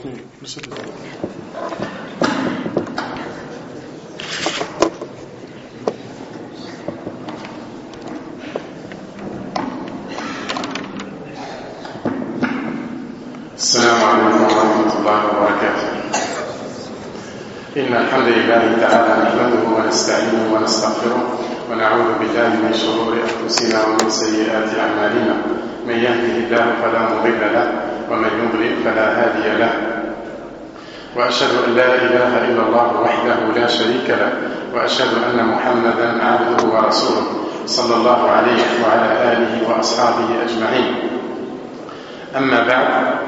السلام عليكم ورحمة الله وبركاته. إن الحمد لله تعالى نحمده ونستعينه ونستغفره ونعوذ بالله من شرور أنفسنا ومن سيئات أعمالنا، من يهده الله فلا مضل له ومن يضلل فلا هادي له، وأشهد أن لا إله إلا الله وحده لا شريك له، وأشهد أن محمدا عبده ورسوله صلى الله عليه وعلى آله وأصحابه أجمعين. أما بعد،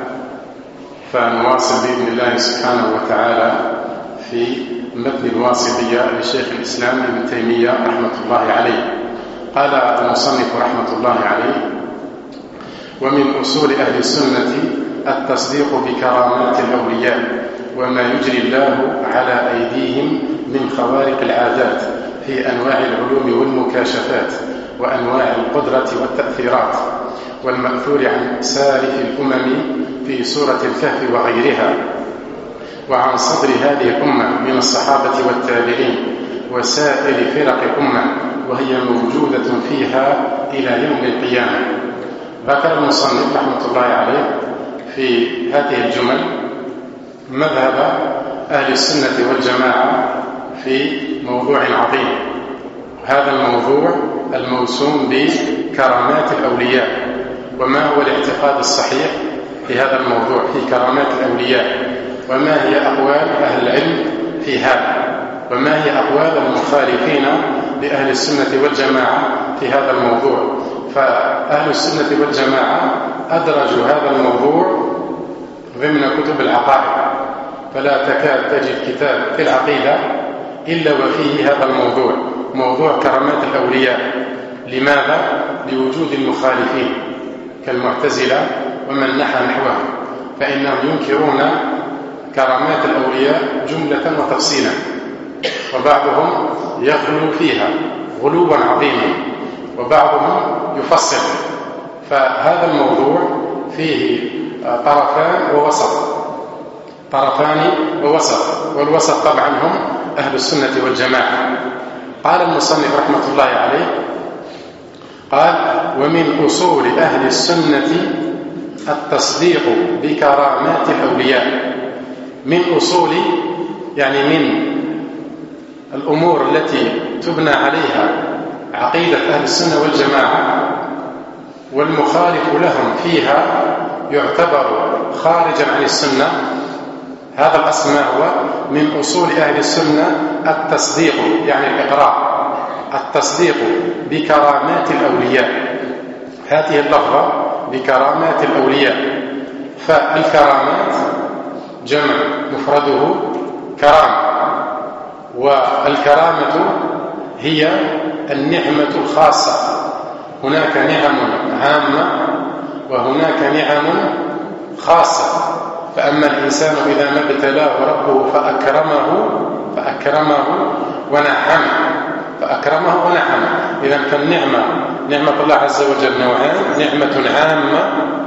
فنواصل بإذن الله سبحانه وتعالى في متن الواسطية لشيخ الإسلام ابن تيمية رحمة الله عليه. قال المصنف رحمة الله عليه: ومن أصول أهل السنة التصديق بكرامات الأولياء وما يجري الله على أيديهم من خوارق العادات في أنواع العلوم والمكاشفات وأنواع القدرة والتأثيرات، والمأثور عن سالف الأمم في سورة الكهف وغيرها، وعن صدر هذه الأمة من الصحابة والتابعين وسائر فرق الأمة، وهي موجودة فيها إلى يوم القيامة. ذكر المصنف رحمة الله عليه في هذه الجمل مذهب أهل السنة والجماعة في موضوع عظيم، هذا الموضوع الموسوم بكرامات الأولياء. وما هو الاعتقاد الصحيح في هذا الموضوع في كرامات الأولياء؟ وما هي أقوال أهل العلم في هذا؟ وما هي أقوال المخالفين لأهل السنة والجماعة في هذا الموضوع؟ فأهل السنة والجماعة أدرجوا هذا الموضوع ضمن كتب العقائد، فلا تكاد تجد كتاب في العقيدة إلا وفيه هذا الموضوع، موضوع كرامات الأولياء. لماذا؟ لوجود المخالفين كالمعتزلة ومن نحى نحوه، فإنهم ينكرون كرامات الأولياء جملة وتفصيلا، وبعضهم يغلو فيها غلوا عظيما، وبعضهم يفصل. فهذا الموضوع فيه طرفان ووسط، والوسط طبعا هم أهل السنة والجماعة. قال المصنف رحمة الله عليه، قال: ومن أصول أهل السنة التصديق بكرامات الأولياء. من أصول يعني من الأمور التي تبنى عليها عقيدة أهل السنة والجماعة، والمخالف لهم فيها يعتبر خارجا عن السنة. هذا الأصل ما هو؟ من أصول أهل السنة التصديق، يعني الإقرار، التصديق بكرامات الأولياء. هذه اللفظة بكرامات الأولياء، فالكرامات جمع مفرده كرامة، والكرامة هي النعمة الخاصة. هناك نعم عامة وهناك نعم خاصة. فأما الإنسان إذا ما ابتلاه ربه فأكرمه ونعمه. إذا فالنعمة، نعمة الله عز وجل نوعان: نعمة عامة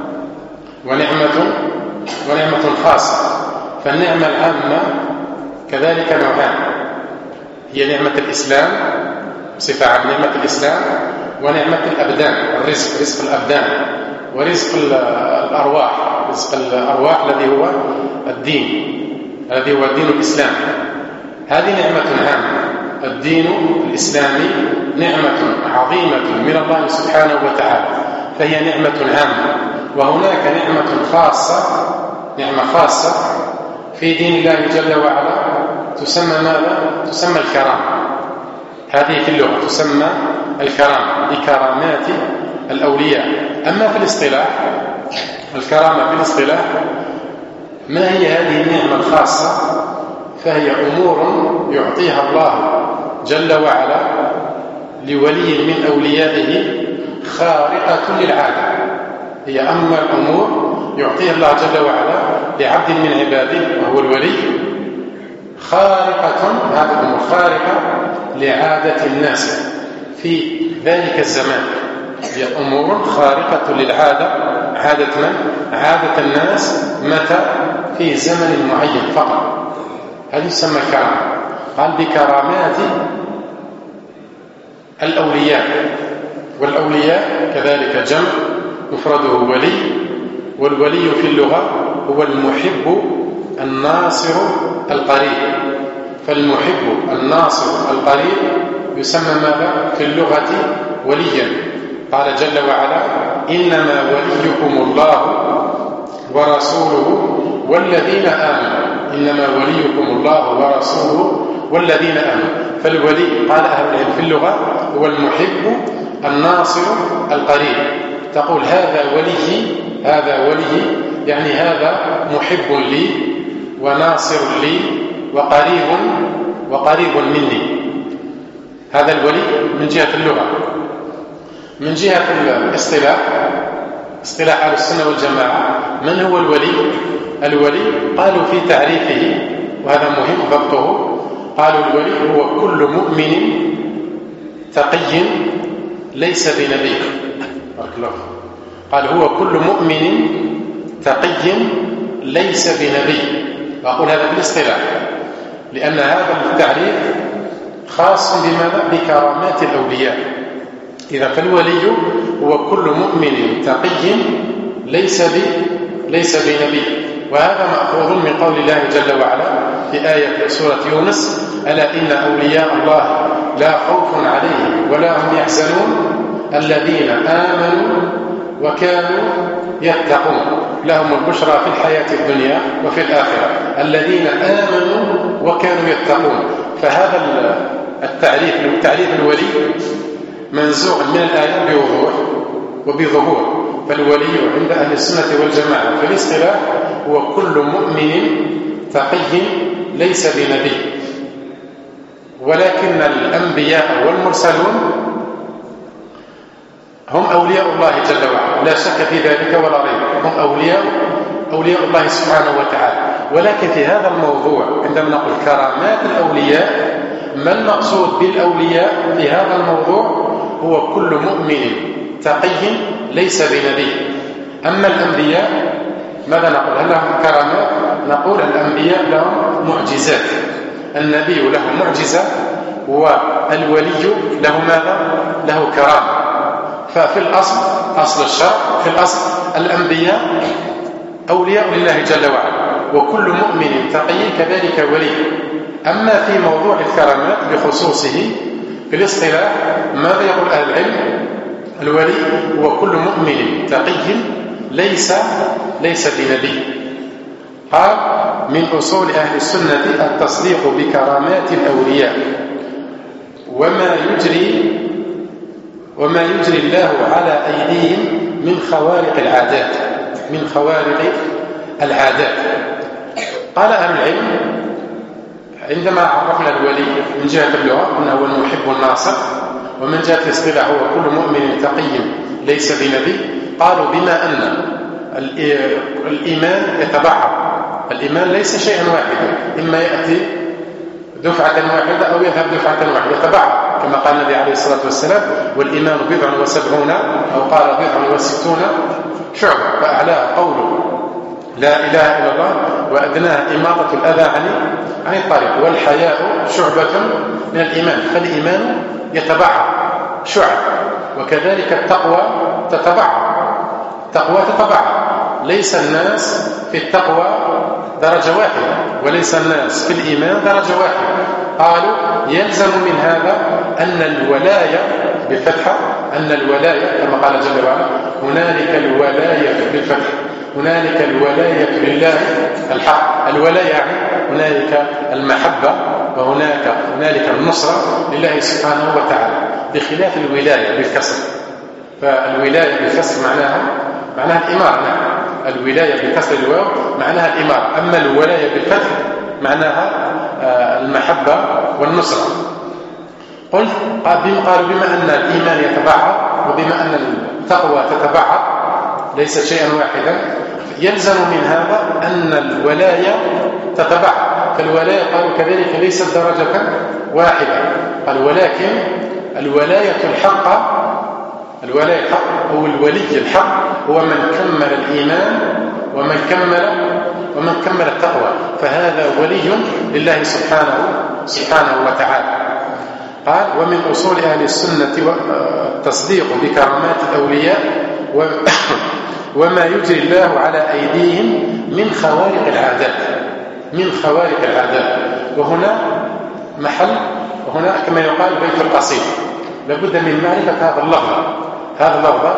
ونعمة خاصة. فالنعمة العامة كذلك نوعان: هي نعمة الإسلام بصفة عامة، نعمة الإسلام، ونعمة الأبدان، الرزق، رزق الأبدان، ورزق الأرواح، رزق الأرواح الذي هو الدين الإسلام. هذه نعمة عامة. الدين الإسلامي نعمة عظيمة من الله سبحانه وتعالى، فهي نعمة عامة. وهناك نعمة خاصة في دين الله جل وعلا، تسمى ماذا؟ تسمى الكرامة. هذه في اللغة تسمى الكرامة، بكرامات الأولياء. أما في الاصطلاح، الكرامة في الاصطلاح ما هي هذه النعمة الخاصة؟ فهي أمور يعطيها الله جل وعلا لولي من أوليائه خارقة للعادة. هي أما الأمور يعطيها الله جل وعلا لعبد من عباده وهو الولي، خارقة، هذه الأمور خارقة لعادة الناس في ذلك الزمان. هي أمور خارقة للعادة. عادة من؟ عادة الناس متى؟ في زمن معين فقط، هذه تسمى كرامة. قال بكرامات الأولياء، والأولياء كذلك جمع مفرده ولي، والولي في اللغة هو المحب الناصر القريب، فالمحب الناصر القريب يسمى ماذا في اللغة وليا. قال جل وعلا إنما وليكم الله ورسوله والذين آمنوا، إنما وليكم الله ورسوله والذين آمنوا. فالولي قال أهل العلم في اللغة هو المحب الناصر القريب. تقول هذا ولي، هذا ولي يعني هذا محب لي وناصر لي وقريب مني. هذا الولي من جهة اللغة. من جهة الاصطلاح، اصطلاح أهل السنة والجماعة، من هو الولي؟ الولي قالوا في تعريفه، وهذا مهم ضبطه، قالوا الولي هو كل مؤمن تقي ليس بنبي. بارك الله. قال هو كل مؤمن تقي ليس بنبي. وأقول هذا بالاصطلاح لأن هذا التعريف خاص بماذا؟ بكرامات الأولياء. إذا فالولي هو كل مؤمن تقي ليس بنبي. وهذا مأخوذ من قول الله جل وعلا في آية سورة يونس ألا إن أولياء الله لا خوف عليهم ولا هم يحزنون الذين آمنوا وكانوا يتقون لهم البشرى في الحياة الدنيا وفي الآخرة الذين آمنوا وكانوا يتقون. فهذا تعريف الولي منزوع من الآية بوضوح وبظهور. فالولي عند أهل السنة والجماعة في الاصطلاح هو كل مؤمن تقي ليس بنبي. ولكن الأنبياء والمرسلون هم أولياء الله جل وعلا، لا شك في ذلك ولا ريب، هم أولياء الله سبحانه وتعالى. ولكن في هذا الموضوع عندما نقول كرامات الأولياء، ما المقصود بالأولياء في هذا الموضوع؟ هو كل مؤمن تقي ليس بنبي. أما الأنبياء ماذا نقول؟ هل لهم كرامات؟ نقول الأنبياء لهم معجزات. النبي له معجزة والولي له ماذا؟ له كرامة. ففي الأصل، أصل الشرع في الأصل الأنبياء أولياء لله جل وعلا، وكل مؤمن تقي كذلك ولي. أما في موضوع الكرامات بخصوصه في الاصطلاح ماذا يقول أهل العلم؟ الولي هو كل مؤمن تقي ليس بنبي. قال من أصول أهل السنة التصديق بكرامات الأولياء وما يجري الله على أيديهم من خوارق العادات. قال أهل العلم عندما عرفنا الولي من جهة اللغة أنه هو المحب الناصر، ومن جهة الاصطلاح هو كل مؤمن تقي ليس بنبي، قالوا بما أن الإيمان يتبعض، الإيمان ليس شيئا واحدا، إما يأتي دفعة واحدة أو يذهب دفعة واحدة، يتبعض كما قال النبي عليه الصلاة والسلام والإيمان 70 أو قال 69 شعبة، فأعلاه قوله لا إله إلا الله وأدناها إماطة الأذى عن الطريق، والحياء شعبة من الإيمان. فالإيمان يتبعض شعب، وكذلك التقوى تتبعض. ليس الناس في التقوى درجة واحدة، وليس الناس في الإيمان درجة واحدة. قالوا يلزم من هذا أن الولاية بالفتحة، أن الولاية كما قال جل وعلا هنالك الولاية بالفتح، هنالك الولاية لله الحق. الولاية يعني هنالك المحبة وهنالك النصرة لله سبحانه وتعالى، بخلاف الولاية بالكسر. فالولاية بالكسر معناها الإمارة. نعم، الولاية بكسر الواو معناها الإمارة، أما الولاية بالفتح معناها المحبة والنصرة. قالوا بما أن الإيمان يتبعض وبما أن التقوى تتبعض ليس شيئا واحدا، يلزم من هذا أن الولاية تتبعض. فالولاية قالوا كذلك ليست درجة واحدة، قال ولكن الولاية الحق أو الولي الحق هو من كمل الإيمان ومن كمل ومن كمل التقوى، فهذا ولي لله سبحانه وتعالى. قال: ومن أصول أهل السنة التصديق بكرامات الأولياء وما يجري الله على أيديهم من خوارق العادات. وهنا محل، وهنا كما يقال بيت القصيد، لابد من معرفة هذا اللفظ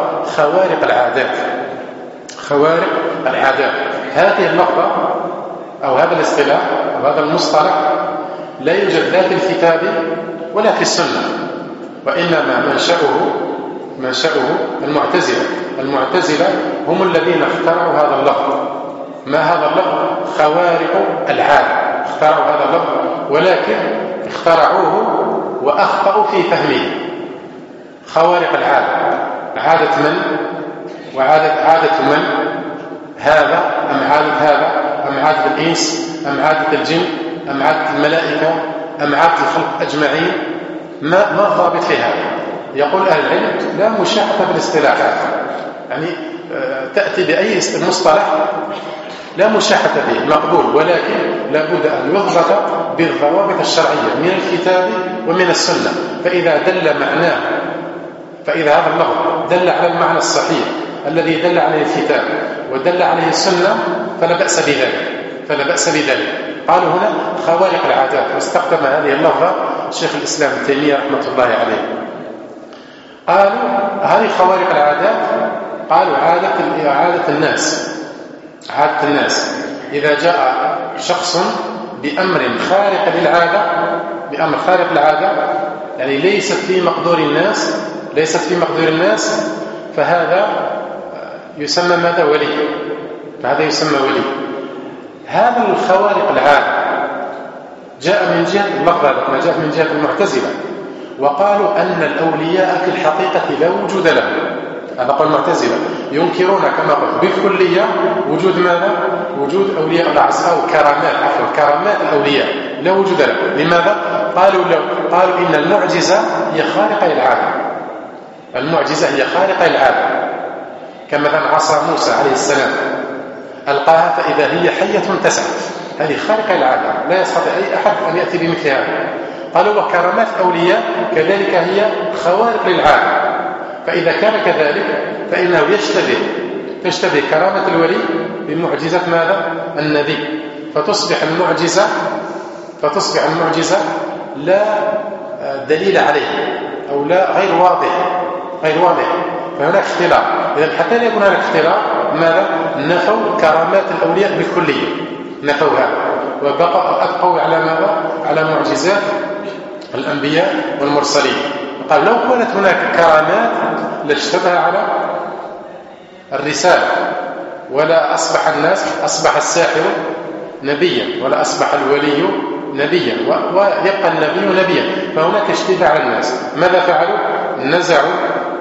خوارق العادات. هذه اللفظة أو هذا الاصطلاح أو هذا المصطلح لا يوجد لا في الكتاب ولا في السنة، وإنما منشأه المعتزلة هم الذين اخترعوا هذا اللفظ. ما هذا اللفظ؟ خوارق العادة. اخترعوا هذا اللفظ، ولكن اخترعوه وأخطأوا في فهمه. خوارق العادة، عادة من وعادة من؟ هذا أم عادة هذا، أم عادة الإنس، أم عادة الجن، أم عادة الملائكة، أم عادة الخلق أجمعين؟ ما الضابط في هذا؟ يقول أهل العلم: لا مشاحة بالاصطلاحات، يعني تأتي بأي مصطلح لا مشاحة به مقبول، ولكن لابد أن يضبط بالضوابط الشرعية من الكتاب ومن السنة. فإذا هذا اللفظ دل على المعنى الصحيح الذي دل عليه الكتاب ودل عليه السنة فلا بأس بذلك. قالوا هنا خوارق العادات، واستخدم هذه اللفظة شيخ الإسلام ابن تيمية رحمة الله عليه. قالوا هذه خوارق العادات، قالوا عادة الناس إذا جاء شخص بأمر خارق للعادة، يعني ليست في مقدور الناس، فهذا يسمى ماذا؟ ولي. هذا الخوارق العادة جاء من جهة اللفظ، ما جاء من جهة المعتزلة، وقالوا أن الأولياء في الحقيقة لا وجود لهم. هذا قول المعتزلة، ينكرون كما قلت بالكلية وجود ماذا؟ وجود أولياء الله أو كرامات الأولياء لا وجود لهم. لماذا؟ قالوا إن المعجزة هي خارقة للعادة. كمثلا عصا موسى عليه السلام ألقاها فإذا هي حية تسعى، هذه خارقة للعادة، لا يستطيع أي أحد أن يأتي بمثل هذا. قالوا وكرامات الأولياء كذلك هي خوارق للعادة، فإذا كان كذلك فإنه تشتبه كرامة الولي بمعجزة ماذا؟ النبي، فتصبح المعجزة لا دليل عليه أو لا غير واضح. فهناك اختلاف. إذا حتى لا يكون هناك اختلاف، ماذا؟ نفوا كرامات الأولياء بالكلية، نفوها وأبقوا على ماذا؟ على معجزات الأنبياء والمرسلين. قال لو كانت هناك كرامات لاشتبه على الرسالة، ولا أصبح الساحر نبيا، ولا أصبح الولي نبيا، ويبقى النبي نبيا. فهناك اشتباه على الناس. ماذا فعلوا؟ نزعوا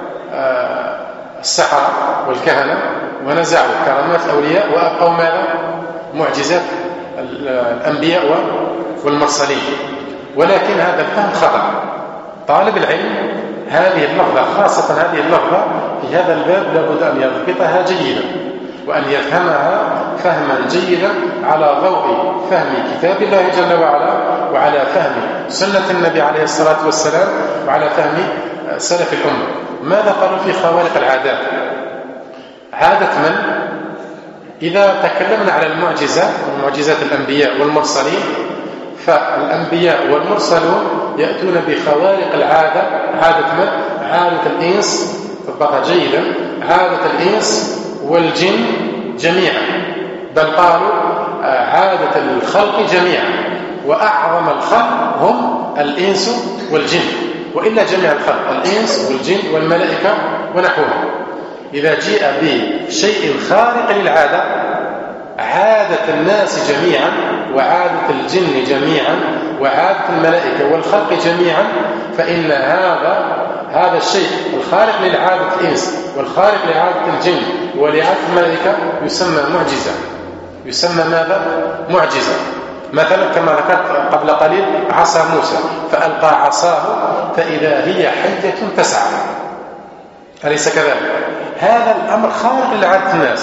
السحرة والكهنة ونزعوا كرامات الأولياء وأبقوا ماذا؟ معجزات الأنبياء والمرسلين. ولكن هذا الفهم خطأ. طالب العلم هذه اللفظة، خاصة هذه اللفظة في هذا الباب، لابد أن يضبطها جيدا وأن يفهمها فهما جيدا على ضوء فهم كتاب الله جل وعلا، وعلى فهم سنة النبي عليه الصلاة والسلام، وعلى فهم سلف الأمة. ماذا قالوا في خوارق العادات؟ عادة من؟ إذا تكلمنا على معجزات الأنبياء والمرسلين، فالأنبياء والمرسلون يأتون بخوارق العادة. عادة من؟ عادة الإنس، تطبقها جيدا، عادة الإنس والجن جميعا، بل قالوا عادة الخلق جميعا، وأعظم الخلق هم الإنس والجن، وإلا جميع الخلق الإنس والجن والملائكة ونحوهم. إذا جاء بشيء خارق للعادة، عادة الناس جميعا وعادة الجن جميعا وعادة الملائكة والخلق جميعا، فإن هذا الشيء الخارق للعادة الإنس والخارق لعادة الجن ولعادة الملائكة يسمى معجزة. يسمى ماذا؟ معجزة. مثلا كما ذكرت قبل قليل عصا موسى، فألقى عصاه فإذا هي حية تسعى، أليس كذلك؟ هذا الأمر خارق لعادة الناس،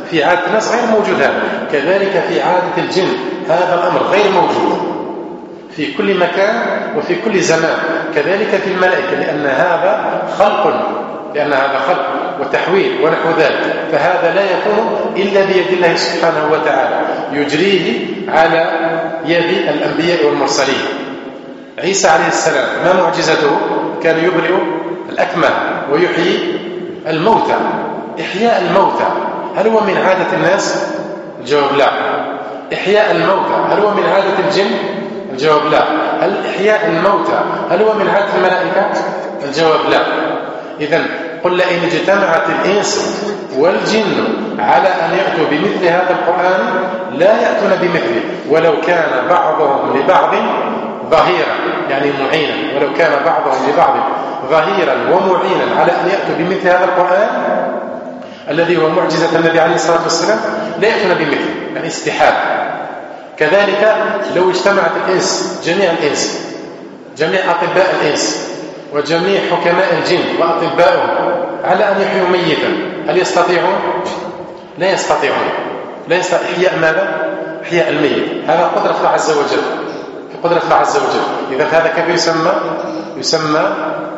في عادة الناس غير موجود هذا. كذلك في عادة الجن هذا الأمر غير موجود في كل مكان وفي كل زمان. كذلك في الملائكة، لأن هذا خلق وتحويل ونحو ذلك، فهذا لا يكون إلا بيد الله سبحانه وتعالى، يجريه على يد الأنبياء والمرسلين. عيسى عليه السلام ما معجزته؟ كان يبرئ الأكمه ويحيي الموتى. إحياء الموتى هل هو من عادة الناس؟ الجواب لا. إحياء الموتى هل هو من عادة الجن؟ الجواب لا. هل إحياء الموتى هل هو من عادة الملائكة؟ الجواب لا. إذن قل لئن اجتمعت الإنس والجن على أن يأتوا بمثل هذا القرآن لا يأتون بمثله ولو كان بعضهم لبعض ظهيرا، يعني معينا، ولو كان بعضهم لبعض ظهيرا ومعينا على أن يأتوا بمثل هذا القرآن الذي هو معجزة النبي عليه الصلاة والسلام لا يأتون بمثله، يعني استحالة. كذلك لو اجتمعت الإنس، جميع الإنس، جميع أطباء الإنس وجميع حكماء الجن وأطباؤهم على أن يحيوا ميتا، هل يستطيعون؟ لا يستطيعون. لا يستطيع إحياء ماذا؟ إحياء الميت. هذا قدرة الله عز وجل، قدرة الله عز وجل. إذا هذا كيف يسمى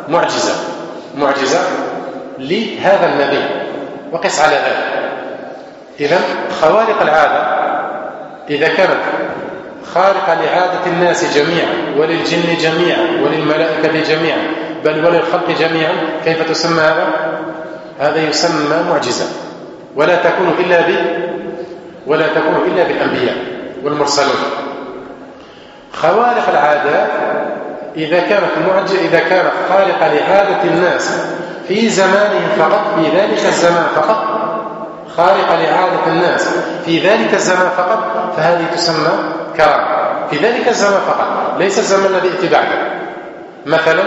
معجزة لهذا النبي. وقس على ذلك. إذا خوارق العادة إذا كانت خارقة لعادة الناس جميعا وللجن جميعا وللملائكة جميعا بل وللخلق جميعا، كيف تسمى هذا؟ هذا يسمى معجزة، ولا تكون إلا بالأنبياء والمرسلون. خوارق العادات إذا كانت خارقة لعادة الناس في زمانهم فقط، في ذلك الزمان فقط، خارقة لعادة الناس في ذلك الزمان فقط، فهذه تسمى كرامة في ذلك الزمان فقط، ليس الزمن الذي يأتي بعده. مثلا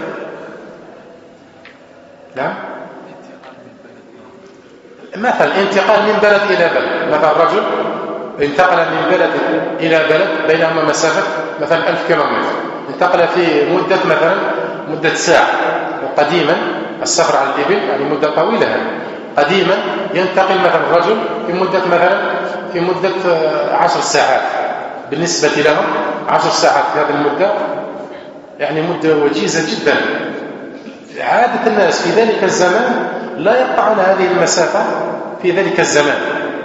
نعم، مثلا انتقال من بلد إلى بلد. مثلا رجل انتقل من بلد إلى بلد بينهما مسافة مثلا 1000 كيلومتر، انتقل في مدة ساعة. وقديما السفر على الإبل يعني مدة طويلة. قديما ينتقل مثلا الرجل في مدة 10 ساعات. بالنسبة لهم 10 ساعات في هذه المدة يعني مدة وجيزة جدا. عادة الناس في ذلك الزمان لا يقطعون هذه المسافة في ذلك الزمان،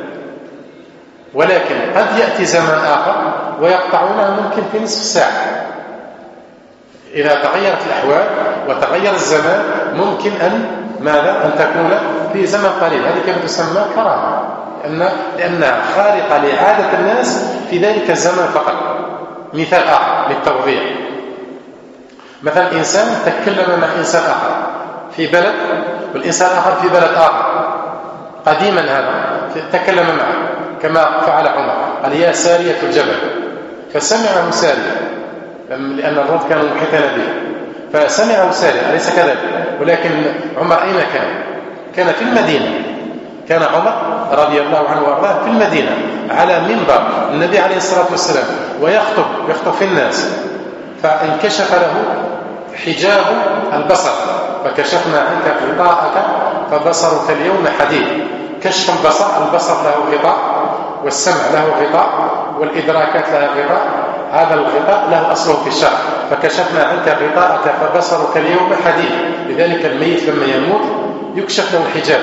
ولكن قد يأتي زمان آخر ويقطعونها ممكن في نصف ساعة. إذا تغيرت الأحوال وتغير الزمان ممكن أن تكون في زمن قليل. هذه كيف تسمى كرامة، لأنها خارقة لعادة الناس في ذلك الزمان فقط. مثال آخر للتوضيح، مثلا إنسان تكلم مع إنسان آخر في بلد والإنسان آخر في بلد آخر. قديما هذا تكلم معه كما فعل عمر، قال يا سارية الجبل، فسمعه سارية لأن الروم كانوا محيطين به، فسمعه سارية أليس كذلك؟ ولكن عمر أين كان في المدينة. كان عمر رضي الله عنه وارضاه في المدينة على منبر النبي عليه الصلاة والسلام ويخطب في الناس، فانكشف له حجاب البصر، فكشفنا عنك غطاءك فبصرك اليوم حديد. كشف البصر له غطاء، والسمع له غطاء، والإدراكات لها غطاء. هذا الغطاء له أصله في الشرع، فكشفنا عنك غطاءك فبصرك اليوم حديد. لذلك الميت لما يموت يكشف له الحجاب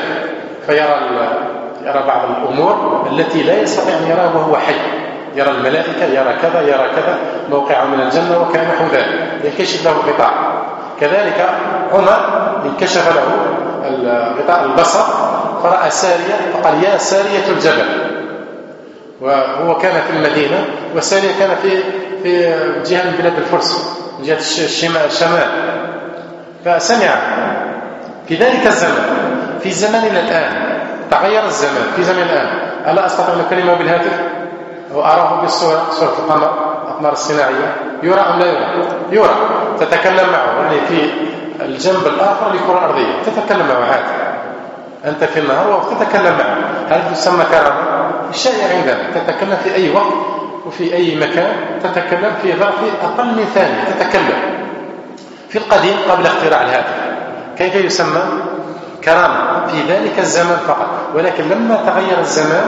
فيرى بعض الأمور التي لا يستطيع أن يراها وهو حي، يرى الملائكة، يرى كذا موقعه من الجنة وكان نحو ذلك، ينكشف له الغطاء. كذلك عمر انكشف له غطاء البصر فرأى سارية فقال يا سارية الجبل، وهو كان في المدينة وسارية كان في جهة من بلاد الفرس، جهة الشمال. فسمع في ذلك الزمن. في زماننا الآن تغير الزمان. في زمن الآن ألا أستطيع أن أكلمه بالهاتف وأراه بالصورة، صورة الأقمار الصناعية، يرى أم لا يرى؟ تتكلم معه يعني في الجنب الآخر للكرة الأرضية، تتكلم معه عادي. أنت في النهار وتتكلم معه، هل تسمى كرامة؟ الشائع عندنا تتكلم في أي وقت وفي أي مكان، تتكلم في ظرف أقل من ثانية تتكلم. في القديم قبل اختراع الهاتف كيف يسمى؟ كرامة في ذلك الزمن فقط، ولكن لما تغير الزمان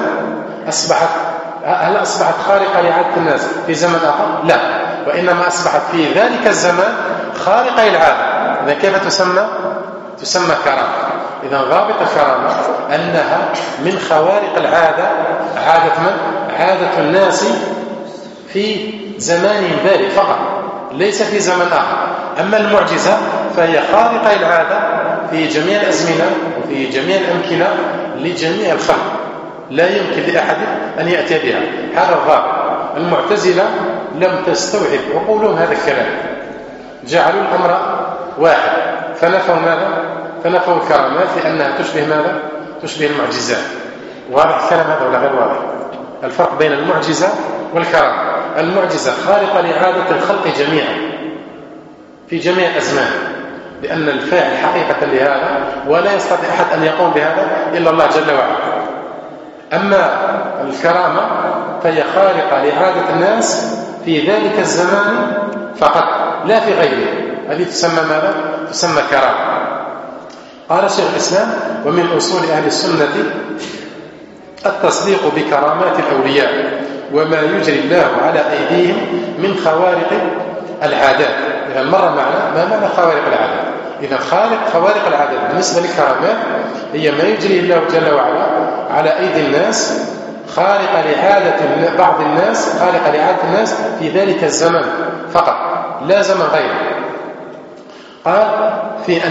هل أصبحت خارقة لعادة الناس في زمن آخر؟ لا، وإنما أصبحت في ذلك الزمان خارقة للعادة. إذا كيف تسمى كرامة؟ إذا ضابط الكرامة أنها من خوارق العادة. عادة من؟ عادة الناس في زمانهم ذلك فقط، ليس في زمن آخر. أما المعجزة فهي خارقة للعادة في جميع الأزمنة وفي جميع الأمكنة لجميع الخلق، لا يمكن لأحد أن يأتي بها. هذا الضابط. المعتزلة لم تستوعب عقولهم هذا الكلام، جعلوا الأمر واحد، فنفوا ماذا؟ فنفوا الكرامات لأنها تشبه ماذا؟ تشبه المعجزات. واضح الكلام هذا ولا غير واضح؟ الفرق بين المعجزة والكرامة. المعجزة خارقة لعادة الخلق جميعا في جميع الأزمان، لأن الفاعل حقيقة لهذا ولا يستطيع أحد أن يقوم بهذا إلا الله جل وعلا. أما الكرامة فهي خارقة لعادة الناس في ذلك الزمان فقط، لا في غيره. هذه تسمى ماذا؟ تسمى كرامة. قال شيخ الإسلام: ومن أصول أهل السنة التصديق بكرامات الأولياء وما يجري الله على أيديهم من خوارق العادات. إذا مر معنا ما معنى خوارق العادات. إذا خوارق العادات بالنسبة للكرامات هي ما يجري الله جل وعلا على أيدي الناس، خارقة لعادة بعض الناس، خارقة لعادة الناس في ذلك الزمن فقط، لا زمن غيره. قال: في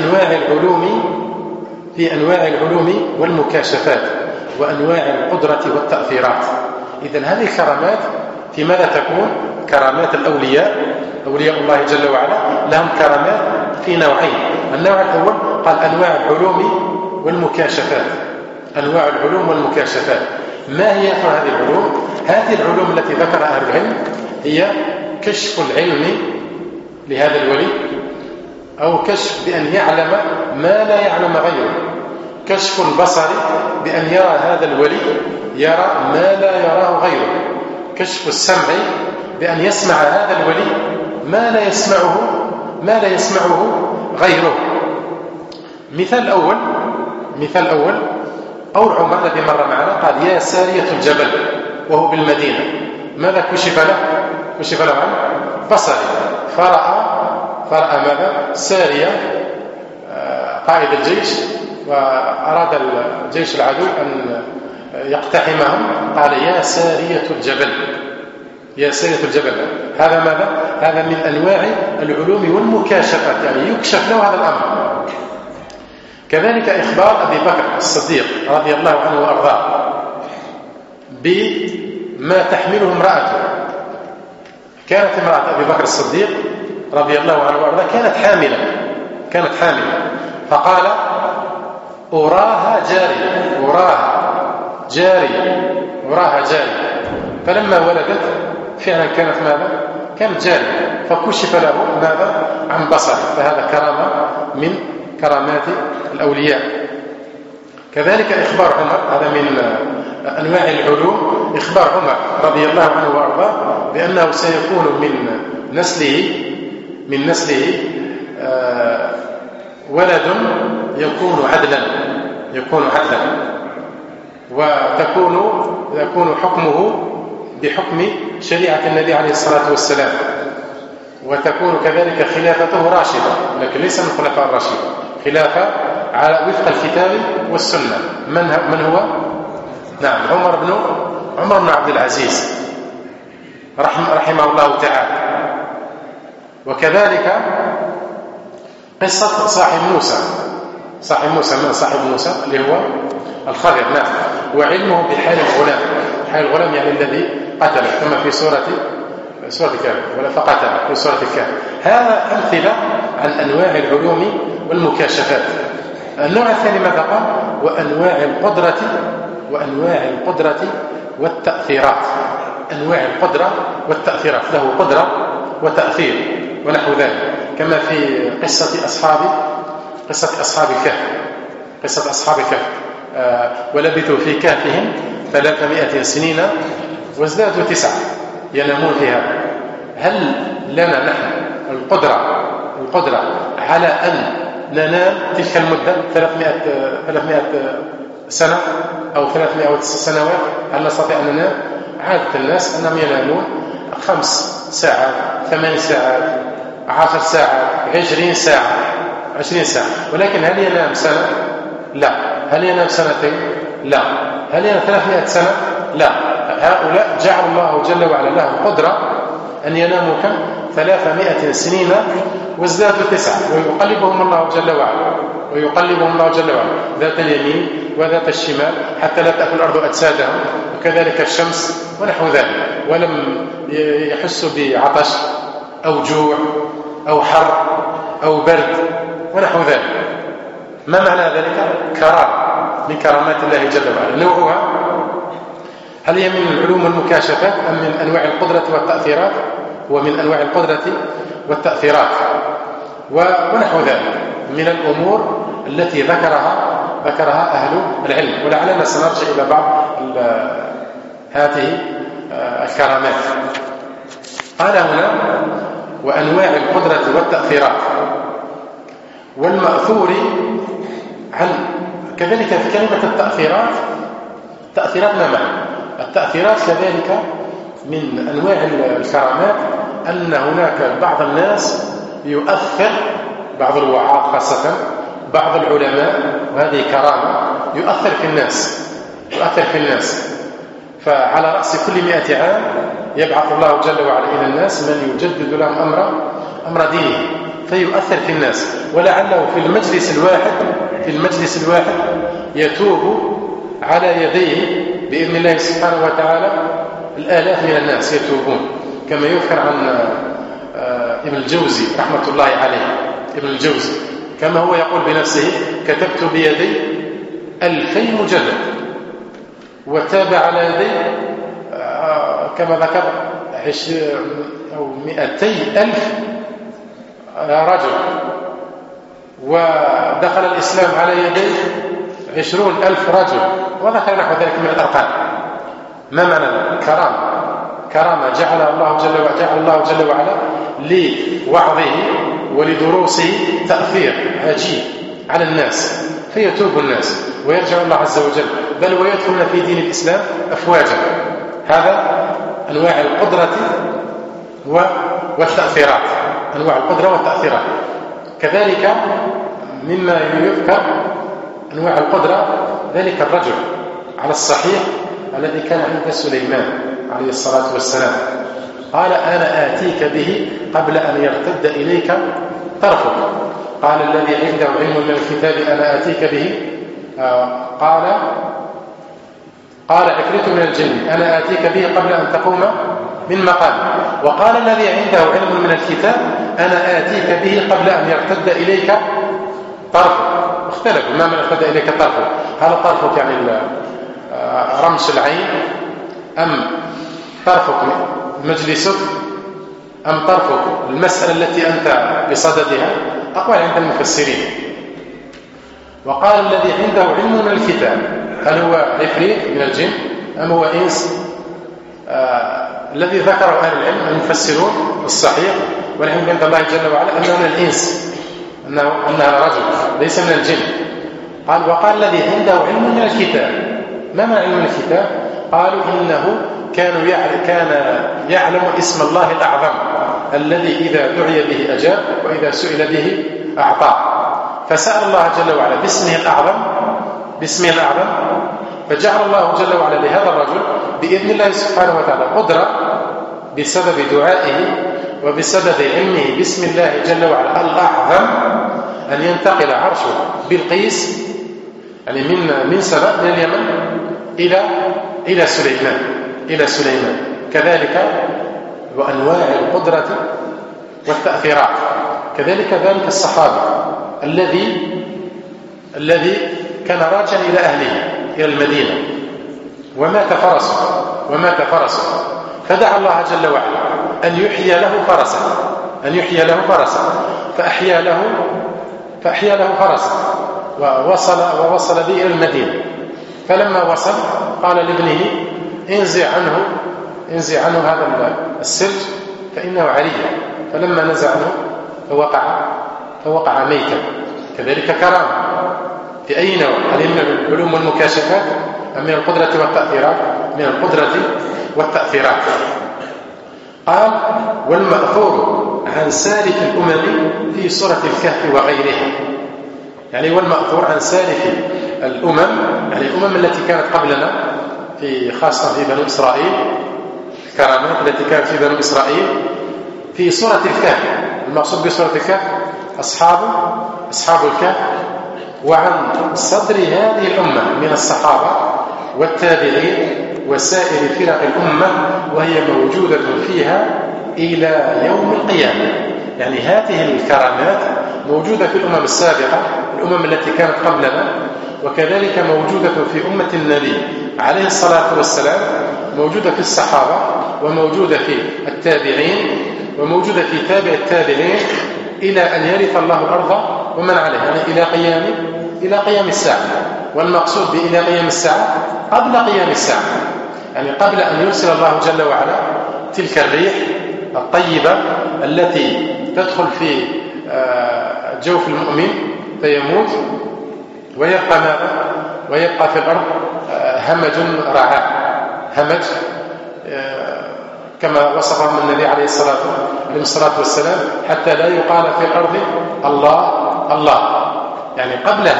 أنواع العلوم والمكاشفات وأنواع القدرة والتأثيرات. إذن هذه الكرامات في ماذا تكون؟ كرامات الأولياء، أولياء الله جل وعلا لهم كرامات في نوعين. النوع الأول قال أنواع العلوم والمكاشفات. أنواع العلوم والمكاشفات. ما هي هذه العلوم؟ هذه العلوم التي ذكرها أهل العلم هي كشف العلم لهذا الولي، أو كشف بأن يعلم ما لا يعلم غيره، كشف البصر بأن يرى هذا الولي يرى ما لا يراه غيره، كشف السمع بأن يسمع هذا الولي ما لا يسمعه غيره. مثال أول أول عمر الذي مر معنا قال: يا سارية الجبل، وهو بالمدينة. ماذا كشف له عن بصري، فرأى ماذا؟ سارية قائد الجيش، وأراد الجيش العدو أن يقتحمهم، قال: يا سارية الجبل، يا سارية الجبل. هذا ماذا؟ هذا من أنواع العلوم والمكاشفات، يعني يكشف له هذا الأمر. كذلك إخبار أبي بكر الصديق رضي الله عنه وأرضاه بما تحمله امرأته. كانت امرأة أبي بكر الصديق رضي الله عنه وأرضاه كانت حاملة، فقال: أراها جارية. فلما ولدت فعلا كانت ماذا؟ كانت جارية، فكشف له ماذا؟ عن بصره. فهذا كرامة من كرامات الأولياء. كذلك إخبار عمر، هذا من أنواع العلوم، إخبار عمر رضي الله عنه وأرضاه بأنه سيكون من نسله ولد يكون عدلا ويكون حكمه بحكم شريعة النبي عليه الصلاة والسلام، وتكون كذلك خلافته راشدة، لكن ليس من الخلفاء الراشدة، خلافة على وفق الكتاب والسنة. من هو؟ نعم، عمر بن عبد العزيز رحمه الله تعالى. وكذلك قصة صاحب موسى اللي هو الخضر، نعم، وعلمه بحال الغلام يعني الذي قتل، كما في سورة الكهف، ولا فقتل في سورة الكهف. هذا أمثلة عن أنواع العلوم والمكاشفات. النوع الثاني ماذا قال؟ وأنواع القدرة والتأثيرات. أنواع القدرة والتأثيرات، له قدرة وتأثير ونحو ذلك، كما في قصة أصحاب الكهف. ولبثوا في كهفهم 300 سنين وازدادوا 9 ينامون فيها. هل لنا نحن القدرة على أن ننام تلك المدة 300 سنة أو 300 سنوات، هل نستطيع أن ننام؟ عادة الناس أنهم ينامون 5 ساعات 8 ساعات 10 ساعات 20 ساعة 20 ساعة. ولكن هل ينام سنة؟ لا. هل ينام سنتين؟ لا. هل ينام 300 سنة؟ لا. هؤلاء جعل الله جل وعلا لهم قدرة أن يناموا كم؟ 300 سنين وازدادوا 9. ويقلبهم الله جل وعلا ذات اليمين وذات الشمال حتى لا تأكل الأرض أجسادهم، وكذلك الشمس ونحو ذلك، ولم يحسوا بعطش أو جوع أو حر أو برد ونحو ذلك. ما معنى ذلك؟ كرامة من كرامات الله جل وعلا. نوعها هل هي من العلوم والمكاشفات أم من أنواع القدرة والتأثيرات؟ ومن أنواع القدرة والتأثيرات ونحو ذلك من الأمور التي ذكرها أهل العلم. ولعلنا سنرجع إلى بعض هذه الكرامات. قال هنا وأنواع القدرة والتأثيرات والمأثور عن كذلك في كلمة التأثيرات ما معنى؟ التأثيرات كذلك من أنواع الكرامات أن هناك بعض الناس يؤثر، بعض الوعاظ خاصة بعض العلماء، وهذه كرامة، يؤثر في الناس. فعلى رأس كل 100 عام يبعث الله جل وعلا إلى الناس من يجدد لهم أمر دينه فيؤثر في الناس. ولعله في المجلس الواحد يتوب على يديه بإذن الله سبحانه وتعالى الآلاف من الناس يتوبون، كما يذكر عن ابن الجوزي رحمة الله عليه. ابن الجوزي كما هو يقول بنفسه: كتبت بيدي 2000 مجلد، وتابع على يدي كما ذكر 200,000 رجل، ودخل الإسلام على يدي 20,000 رجل، وذكر نحو ذلك من الأرقام. ما معنى كرامة جعل الله جل وعلا لوعظه ولدروسه تأثير عجيب على الناس، فيتوب الناس ويرجع الله عز وجل، بل ويدخلون في دين الإسلام أفواجا. هذا أنواع القدرة والتأثيرات، أنواع القدرة والتأثيرات. كذلك مما يذكر أنواع القدرة ذلك الرجل على الصحيح الذي كان عند سليمان عليه الصلاة والسلام، قال: أنا آتيك به قبل أن يرتد إليك طرفك. قال الذي عنده علم من الكتاب: أنا آتيك به. قال عفريت من الجن: أنا آتيك به قبل أن تقوم من مقام. وقال الذي عنده علم من الكتاب: أنا آتيك به قبل أن يرتد إليك طرفك. اختلفوا ما من ارتد إليك طرفك، هل طرفك يعني رمش العين، أم طرفك مجلسك، أم طرفك المسألة التي أنت بصددها؟ أقوال عند المفسرين. وقال الذي عنده علم من الكتاب: هل هو عفريت من الجن أم هو إنس؟ الذي ذكره أهل العلم المفسرون الصحيح والعلم عند الله جل وعلا أنه من الإنس، أنها رجل ليس من الجن. قال: وقال الذي عنده علم من الكتاب. ما معنى علم الكتاب؟ قالوا إنه كان يعلم اسم الله الأعظم الذي إذا دعي به أجاب وإذا سئل به أعطاه، فسأل الله جل وعلا باسمه الأعظم، فجعل الله جل وعلا لهذا الرجل بإذن الله سبحانه وتعالى قدرة بسبب دعائه وبسبب علمه باسم الله جل وعلا الأعظم أن ينتقل عرشه بالقيس، يعني من سبأ من اليمن إلى سليمان. كذلك وأنواع القدرة والتأثيرات. كذلك ذلك الصحابي الذي كان راجعا إلى أهله إلى المدينة ومات فرسه، فدعا الله جل وعلا أن يحيي له فرسا، فأحيا له فرسا ووصل به إلى المدينة. فلما وصل قال لابنه: انزع عنه هذا السرج فإنه عرية. فلما نزع عنه فوقع ميتا. كذلك كرامة في أي نوع؟ هل من العلوم والمكاشفات أم من القدرة والتأثيرات؟ من القدرة والتأثيرات. قال والمأثور عن سالف الأمم في سورة الكهف وغيرها، يعني والمأثور عن سالف الأمم، يعني الأمم التي كانت قبلنا خاصة في بنو إسرائيل، الكرامات التي كانت في بنو إسرائيل في سورة الكهف. المقصود بسورة الكهف أصحاب الكهف، وعن صدر هذه الأمة من الصحابة والتابعين وسائر فرق الأمة، وهي موجودة فيها إلى يوم القيامة. يعني هذه الكرامات موجودة في الأمم السابقة، الأمم التي كانت قبلنا، وكذلك موجودة في أمة النبي عليه الصلاة والسلام، موجودة في الصحابة، وموجودة في التابعين، وموجودة في تابع التابعين إلى أن يرث الله الأرض ومن عليها، يعني إلى قيام الساعة. والمقصود بإلى قيام الساعة قبل قيام الساعة، يعني قبل أن يرسل الله جل وعلا تلك الريح الطيبة التي تدخل في جوف المؤمن فيموت ويبقى ماذا؟ ويبقى في الأرض همج رعاء، همج كما وصفهم النبي عليه الصلاة والسلام، حتى لا يقال في الأرض الله الله. يعني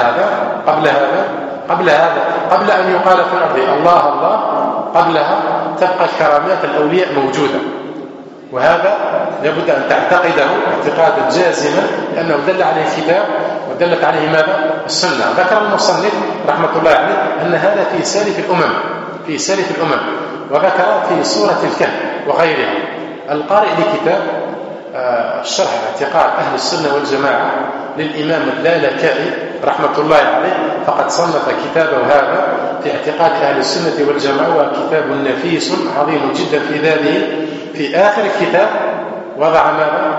قبل أن يقال في الأرض الله الله، قبلها تبقى الكرامات الأولياء موجودة. وهذا لابد أن تعتقده اعتقادا جازما، لأنه دل عليه الكتاب ودلت عليه ماذا؟ السنة. ذكر المصنف رحمة الله عليه أن هذا في سالف الأمم، وذكر في سورة الكهف وغيرها. القارئ لكتاب الشرح اعتقاد أهل السنة والجماعة للإمام اللالكائي رحمة الله عليه، فقد صنف كتابه هذا في اعتقاد أهل السنة والجماعة، وكتاب نفيس عظيم جدا في ذاته. في آخر الكتاب وضع ماذا؟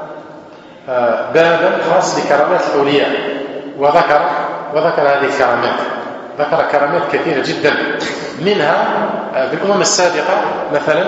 بابا خاص بكرامات الأولياء، وذكر هذه الكرامات، ذكر كرامات كثيرة جدا، منها في الأمم السابقة مثلا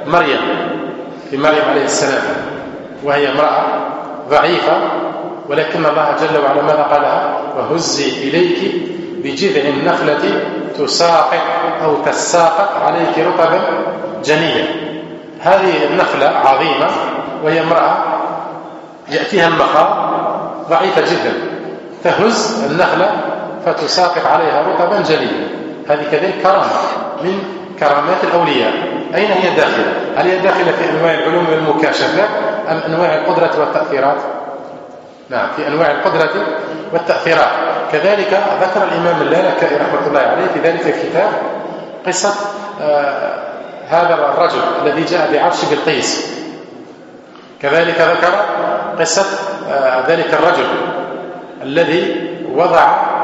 مريم عليه السلام، وهي امرأة ضعيفة، ولكن الله جل وعلا ماذا قالها؟ وهزي إليك بجذع النخلة تساقط أو تساقط عليك رطبا جنيا. هذه النخلة عظيمة، وهي امرأة يأتيها المخاض، ضعيفة جدا، تهز النخلة فتساقط عليها رطبا جنيا. هذه كذلك كرامة من كرامات الأولياء. أين هي داخلة؟ هل هي داخلة في أنواع العلوم والمكاشفات أم أنواع القدرة والتأثيرات؟ نعم، في أنواع القدرة والتأثيرات. كذلك ذكر الإمام اللالكائي رحمة الله عليه في ذلك الكتاب قصة هذا الرجل الذي جاء بعرش بلقيس. كذلك ذكر قصة ذلك الرجل الذي وضع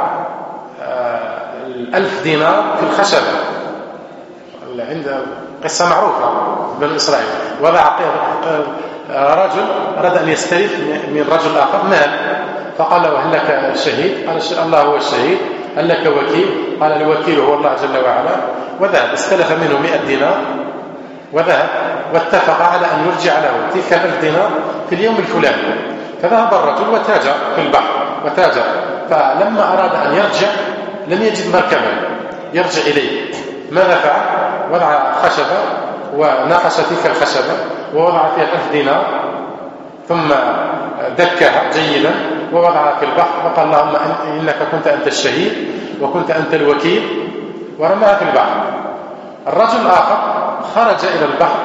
1000 دينار في الخشبة. عند قصة معروفة بنو إسرائيل، وضع رجل أراد أن يستلف من رجل آخر مال، فقال له هل لك شهيد؟ قال الله هو الشهيد. هل لك وكيل؟ قال الوكيل هو الله جل وعلا. وذهب استلف منه 100 دينار، وذهب واتفق على أن يرجع له تلك 1000 دينار في اليوم الفلاني. فذهب الرجل وتاجر في البحر فلما أراد أن يرجع لم يجد مركبا يرجع إليه. ماذا فعل؟ وضع خشبة ونقش تلك الخشبة ووضع فيها 1000 دينار، ثم دكها جيدا ووضعها في البحر، وقال اللهم إنك كنت أنت الشهيد وكنت أنت الوكيل، ورماها في البحر. الرجل الآخر خرج إلى البحر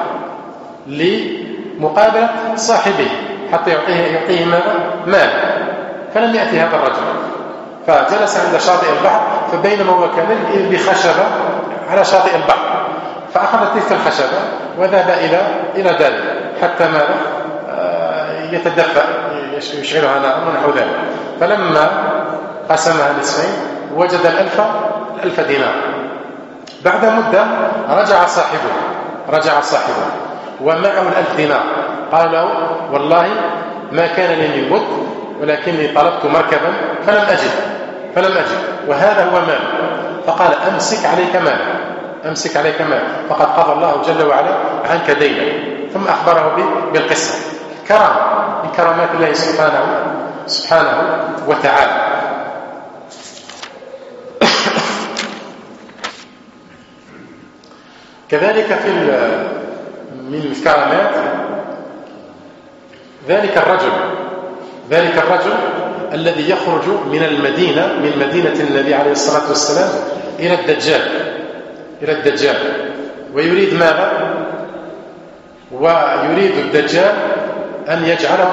لمقابلة صاحبه حتى يعطيه مال، فلم يأتي هذا الرجل، فجلس عند شاطئ البحر، فبينما هو كان بخشبة على شاطئ البحر، فأخذ تلك الخشبة وذهب إلى داره حتى ماذا؟ يتدفأ، يشعلها نارا ونحو ذلك. فلما قسمها نصفين وجد 1000 دينار. بعد مدة رجع صاحبه ومعه 1000 دينار. قال له والله ما كان لي من بد، ولكني طلبت مركبا فلم أجد، وهذا هو مال. فقال أمسك عليك مال، فقد قضى الله جل وعلا عنك دينا. ثم أخبره بالقصة. كرامة من كرامات الله سبحانه وتعالى. كذلك من الكرامات ذلك الرجل الذي يخرج من المدينة، من مدينة النبي عليه الصلاة والسلام إلى الدجال ويريد ماذا؟ ويريد الدجال أن يجعله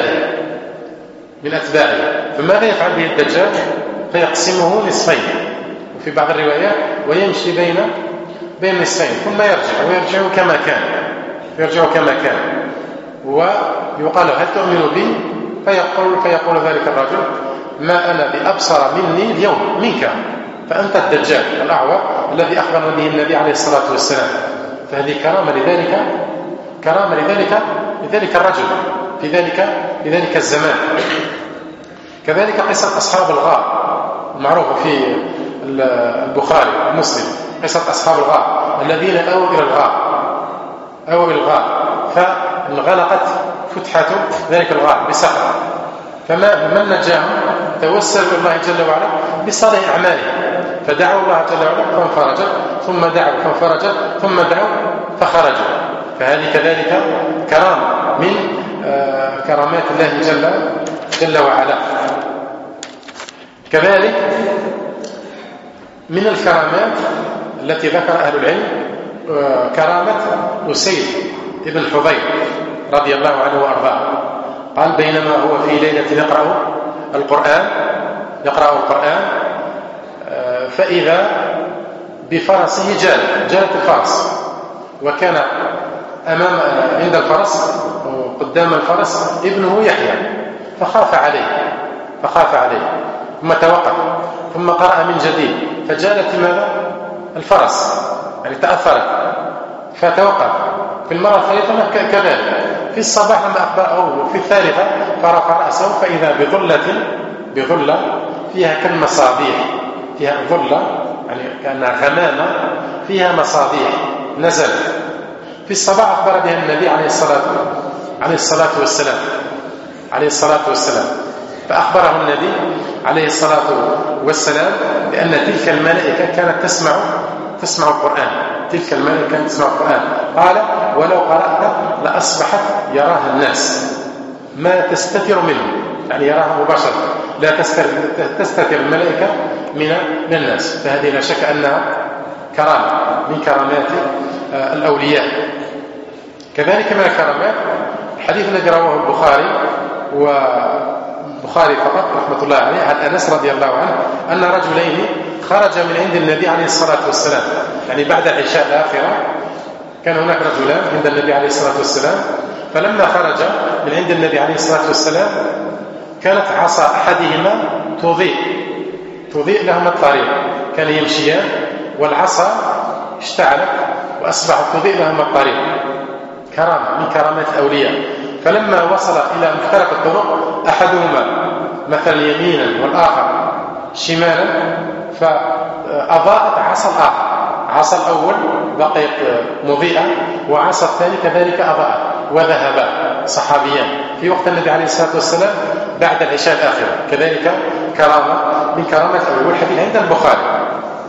من أتباعه. فماذا يفعل به الدجال؟ فيقسمه نصفين، وفي بعض الروايات ويمشي بين نصفين ثم ويرجع كما كان ويقال هل تؤمن بي؟ فيقول ذلك الرجل ما أنا بأبصر مني اليوم منك، فأنت الدجال الأعور الذي أخبر به النبي عليه الصلاة والسلام. فهذه كرامة لذلك الرجل في ذلك الزمان. كذلك قصة أصحاب الغار معروفة في البخاري ومسلم، قصة أصحاب الغار الذين أووا إلى الغار فانغلقت فتحة ذلك الغار بصخرة، فمن نجاهم توسلوا إلى الله جل وعلا بصالح أعمالهم، فدعوا الله جل وعلا فانفرجت، ثم دعوا فانفرجت، ثم دعوا فخرجوا. فهذه كذلك كرامة من كرامات الله جل وعلا. كذلك من الكرامات التي ذكر أهل العلم كرامة أسيد ابن حضير رضي الله عنه وأرضاه. قال بينما هو في ليلة يقرأ القرآن فإذا بفرسه جالت الفرس، وكان عند الفرس قدام الفرس ابنه يحيى فخاف عليه ثم توقف ثم قرأ من جديد فجالت ماذا؟ الفرس، يعني تأثرت فتوقف. في المرة الثالثة كذلك. في الصباح لما أخبر أو في الثالثة فرفع رأسه فإذا بظلة فيها كالمصابيح، فيها ظلة يعني كأنها غمامة فيها مصابيح نزلت. في الصباح أخبر بها النبي عليه الصلاة والسلام فأخبره النبي عليه الصلاة والسلام بأن تلك الملائكة كانت تسمع القرآن. تلك الملائكة كانت تسمع القرآن. قال ولو قرأت لأصبحت يراها الناس ما تستتر منه، يعني يراها مباشرة، لا تستتر الملائكة من الناس. فهذه لا شك أنها كرامة من كرامات الأولياء. كذلك من الكرامات الحديث الذي رواه البخاري فقط رحمة الله عليه عن أنس رضي الله عنه أن رجلين خرج من عند النبي عليه الصلاة والسلام، يعني بعد العشاء الآخرة كان هناك رجلان عند النبي عليه الصلاة والسلام، فلما خرج من عند النبي عليه الصلاة والسلام كانت عصا أحدهما تضيء لهما الطريق، كان يمشيان والعصا اشتعلت وأصبحت تضيء لهما الطريق. كرامة من كرامات الأولياء. فلما وصل إلى مفترق الطرق أحدهما مثلا يمينا والآخر شمالا فأضاءت عصا الآخر، عصا الأول بقيت مضيئة وعصا الثاني كذلك أضاءت، وذهبا صحابيان في وقت النبي عليه الصلاة والسلام بعد العشاء الآخرة. كذلك كرامة من كرامات الأولياء. والحديث عند البخاري.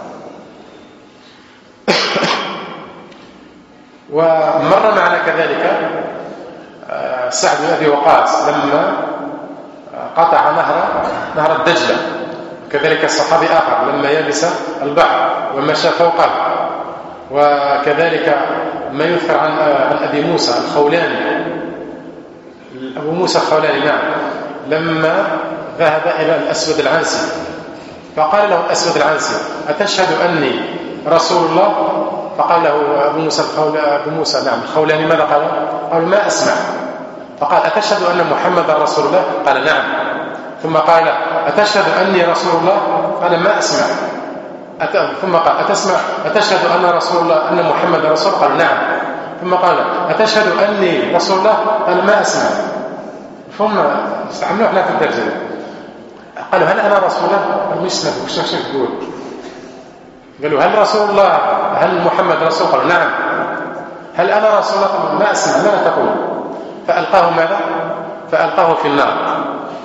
ومر معنا كذلك سعد بن أبي وقاص لما قطع نهر الدجلة، كذلك الصحابي آخر لما يبس البحر ومشى فوقه. وكذلك ما يذكر عن أبي موسى الخولاني، أبو موسى الخولاني نعم، لما ذهب إلى الأسود العنسي فقال له الأسود العنسي أتشهد أني رسول الله؟ فقال له أبو موسى نعم الخولاني ماذا قال؟ قال ما أسمع. فقال أتشهد أن محمد رسول الله؟ قال نعم. ثم قال أتشهد أني رسول الله؟ قال ما أسمع. ثم قال أتشهد أن رسول الله أن محمد رسول؟ قال نعم. ثم قال أتشهد أني رسول الله؟ قال ما أسمع. ثم استعملوا احنا في الترجمة قالوا هل أنا رسول الله؟ قال مش نفسه وش تقول؟ قالوا هل رسول الله هل محمد رسول؟ قالوا نعم. هل أنا رسول الله؟ قالوا ما أسمع ماذا تقول؟ فألقاه ماذا؟ فألقاه في النار.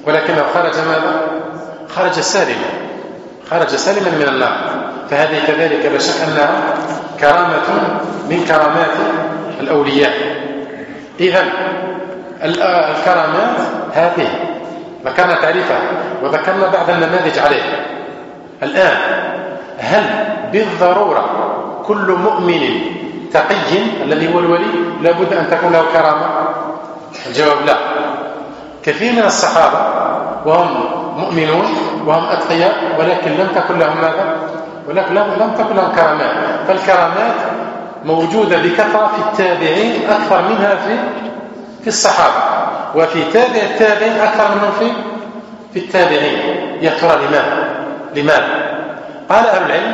ولكنه خرج ماذا؟ خرج سالما، خرج سالما من النار. فهذه كذلك لا شك أنها كرامة من كرامات الأولياء. إذن الكرامات هذه ذكرنا تعريفها وذكرنا بعض النماذج عليها. الآن هل بالضرورة كل مؤمن تقي الذي هو الولي لابد أن تكون له كرامة؟ الجواب لا. كثير من الصحابة وهم مؤمنون وهم أتقياء ولكن لم تكن لهم ماذا؟ ولكن لم تكن لهم كرامات. فالكرامات موجودة بكثرة في التابعين أكثر منها في الصحابة، وفي تابع التابعين أكثر منهم في التابعين. يا ترى لماذا؟ قال أهل العلم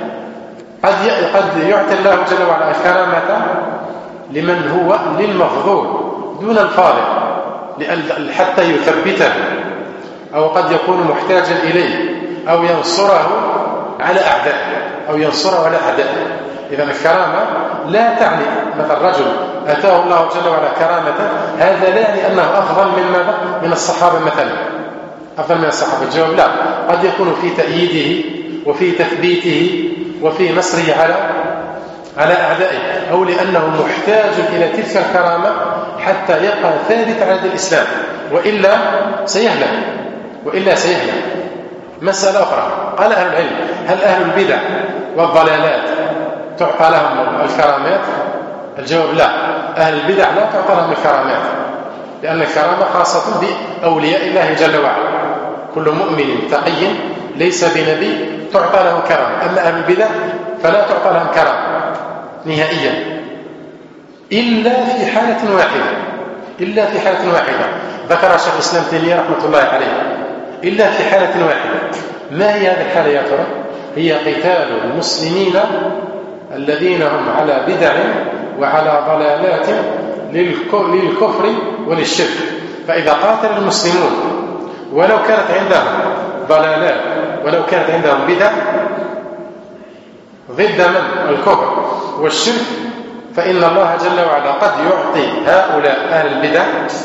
قد يعطي الله جل وعلا الكرامة لمن هو للمفضول دون الفاضل حتى يثبته، أو قد يكون محتاجا إليه، أو ينصره على أعدائه. إذا الكرامة لا تعني مثل رجل أتاه الله جل وعلا كرامة، هذا لا يعني أنه أفضل من الصحابة مثلا، أفضل من الصحابة. الجواب لا. قد يكون في تأييده وفي تثبيته وفي نصره على أعدائه، أو لأنه محتاج إلى تلك الكرامة حتى يبقى ثابت على الإسلام، وإلا سيهلك. مسألة أخرى قال أهل العلم: هل أهل البدع والضلالات تعطى لهم الكرامات؟ الجواب لا. أهل البدع لا تعطى لهم الكرامات، لأن الكرامة خاصة بأولياء الله جل وعلا. كل مؤمن تقي ليس بنبي تعطى له كرامة. أما أهل البدع فلا تعطى لهم كرامة نهائيا إلا في حالة واحدة ذكر شيخ الإسلام تيمية رحمة الله عليه. إلا في حالة واحدة. ما هي هذه الحالة يا ترى؟ هي قتال المسلمين الذين هم على بدع وعلى ضلالات للكفر وللشرك. فإذا قاتل المسلمون ولو كانت عندهم ضلالات ولو كانت عندهم بدع ضد من؟ الكفر والشرك، فإن الله جل وعلا قد يعطي هؤلاء أهل البدع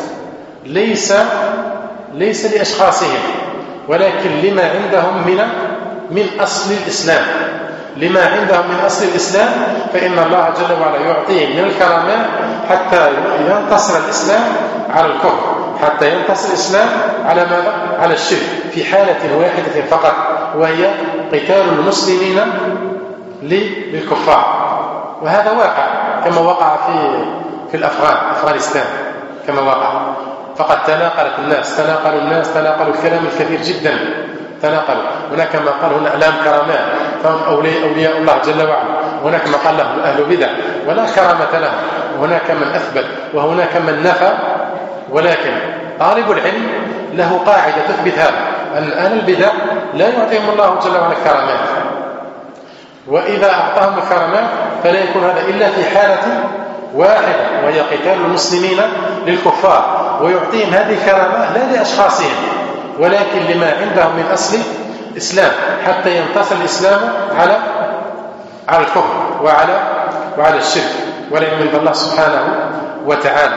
ليس لأشخاصهم، ولكن لما عندهم من أصل الإسلام. لما عندهم من أصل الإسلام فإن الله جل وعلا يعطيه من الكرامات حتى ينتصر الإسلام على الكفر، حتى ينتصر الإسلام على ماذا؟ على الشرك، في حالة واحدة فقط، وهي قتال المسلمين للكفار. وهذا واقع كما وقع في أفغانستان كما وقع. فقد تناقلوا الكلام الكثير جدا. تناقلوا. هناك ما قال هنا أعلام كرامات فهم أولياء الله جل وعلا، وهناك ما قال لهم أهل بدع ولا كرامة لهم، وهناك من أثبت وهناك من نفى. ولكن طالب العلم له قاعدة تثبت هذا، أن أهل البدع لا يعطيهم الله جل وعلا الكرامات، وإذا أعطاهم الكرامات فلا يكون هذا إلا في حالة واحدة، وهي قتال المسلمين للكفار. ويعطيهم هذه الكرامات لا لأشخاصهم، ولكن لما عندهم من أصل الإسلام، حتى ينتصر الإسلام على الكفر وعلى الشرك ولمن الله سبحانه وتعالى.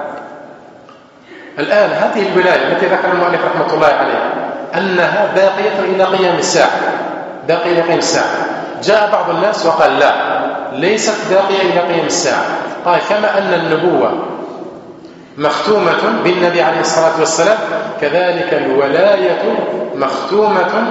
الآن هذه الولاية التي ذكر المؤلف رحمة الله عليه أنها باقية إلى قيام الساعة. جاء بعض الناس وقال لا، ليست باقية إلى قيام الساعة. قال كما أن النبوة مختومة بالنبي عليه الصلاة والسلام، كذلك الولاية مختومة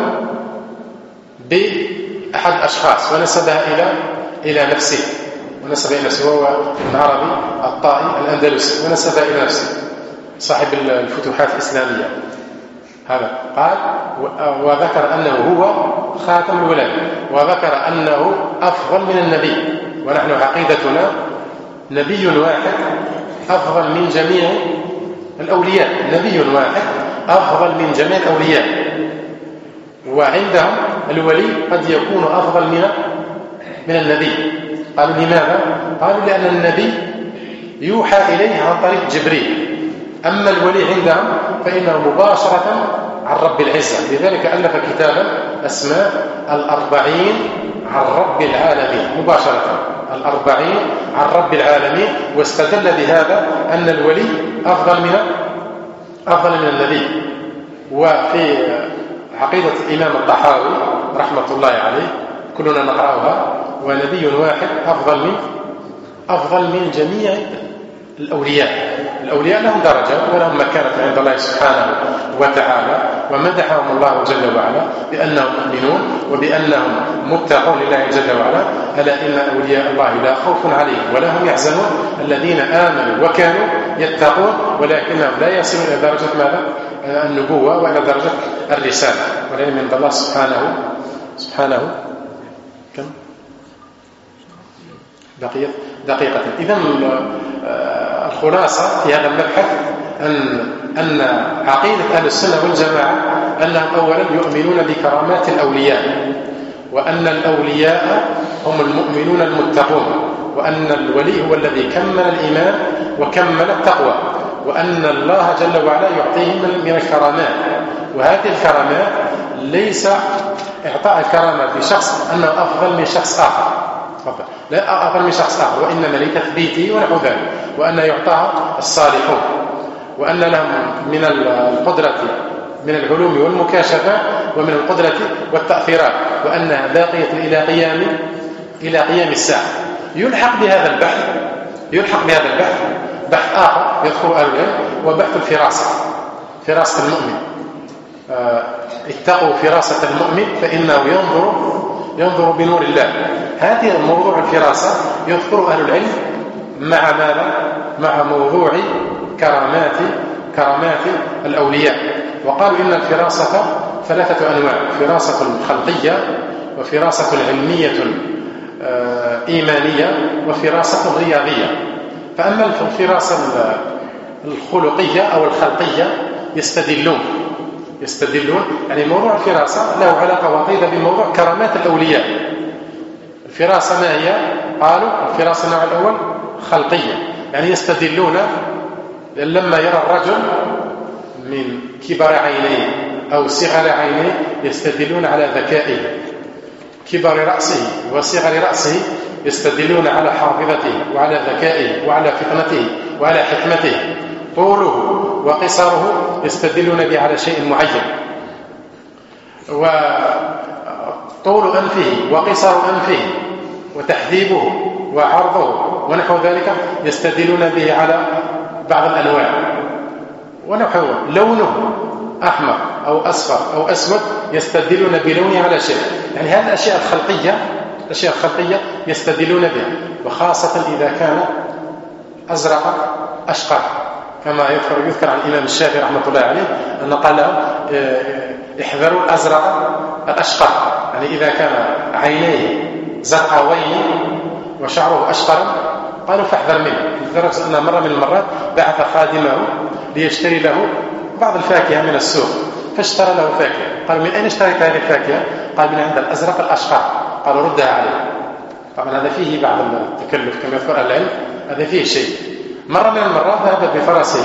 بأحد الأشخاص ونسبها إلى نفسه. وهو العربي الطائي الأندلسي، ونسبها إلى نفسه صاحب الفتوحات الإسلامية. هذا قال وذكر أنه هو خاتم الولاية، وذكر أنه أفضل من النبي. ونحن عقيدتنا نبي واحد أفضل من جميع الأولياء، نبي واحد أفضل من جميع الأولياء. وعندهم الولي قد يكون أفضل من النبي. قالوا لماذا؟ قالوا لأن النبي يوحى إليه عن طريق جبريل، أما الولي عندهم فإنه مباشرة عن رب العزة. لذلك ألف كتابا اسمه 40 عن رب العالمين، مباشرة 40 عن رب العالمين، واستدل بهذا أن الولي أفضل من النبي. وفي عقيدة الإمام الطحاوي رحمة الله عليه كلنا نقرأها، ونبي واحد أفضل من جميع الأولياء. الأولياء لهم درجات ولهم مكانة عند الله سبحانه وتعالى، ومدحهم الله جل وعلا بأنهم مؤمنون وبأنهم متقون لله جل وعلا. ألا إن أولياء الله لا خوف عليهم ولا هم يحزنون الذين آمنوا وكانوا يتقون، ولكنهم لا يصلون إلى درجة ماذا؟ النبوة وإلى درجة الرسالة، والعلم عند الله سبحانه كم دقيقة. إذن الخلاصة في هذا المبحث أن عقيدة أهل السنة والجماعة أنهم أولا يؤمنون بكرامات الأولياء، وأن الأولياء هم المؤمنون المتقون، وأن الولي هو الذي كمل الإيمان وكمل التقوى، وأن الله جل وعلا يعطيهم من الكرامات. وهذه الكرامات ليس إعطاء الكرامة في شخص أنه أفضل من شخص آخر، لا أفضل من شخص آخر، وإنما لتثبيته ونحو ذلك، وأن يعطاها الصالحون، وأن لهم من القدرة من العلوم والمكاشفات ومن القدرة والتأثيرات، وأنها باقية إلى قيام الساعة. يلحق بهذا البحث بحث آخر يذكر أهل العلم، وبحث فراسة المؤمن. اتقوا فراسة المؤمن فإنه ينظر بنور الله. هذه الموضوع الفراسة يذكر أهل العلم مع ماذا؟ مع موضوع كرامات الأولياء. وقالوا إن الفراسة 3 أنواع: فراسة خلقية، وفراسة علمية إيمانية، وفراسة رياضية. فأما الفراسة الخلقية أو الخلقية يستدلون يعني موضوع الفراسة له علاقة وطيدة بموضوع كرامات الأولياء. الفراسة ما هي؟ قالوا الفراسة النوع الأول خلقية، يعني يستدلون لما يرى الرجل من كبر عينيه أو صغر عينيه يستدلون على ذكائه، كبر رأسه وصغر رأسه يستدلون على حافظته وعلى ذكائه وعلى فطنته وعلى حكمته. طوله وقصره يستدلون به على شيء معين، وطول أنفه وقصر أنفه وتحذيبه وعرضه ونحو ذلك يستدلون به على بعض الأنواع ونحوه. لونه أحمر أو أصفر أو أسود يستدلون بلونه على شيء. يعني هذه الأشياء الخلقية يستدلون بها، وخاصة إذا كان أزرق أشقر، كما يذكر عن الإمام الشافعي رحمة الله عليه أن قال له احذروا الأزرق الأشقر، يعني إذا كان عينيه زرقاوين وشعره أشقر قالوا فاحذر منه. لدرجة أن مرة من المرات بعث خادمه ليشتري له بعض الفاكهة من السوق، فاشترى له فاكهة. قال من أين اشتريت هذه الفاكهة؟ قال من عند الأزرق الأشقر. قالوا ردها عليه. طبعا هذا فيه بعض التكلف كما يذكر العلم، هذا فيه شيء. مرة من المرات ذهب بفرسه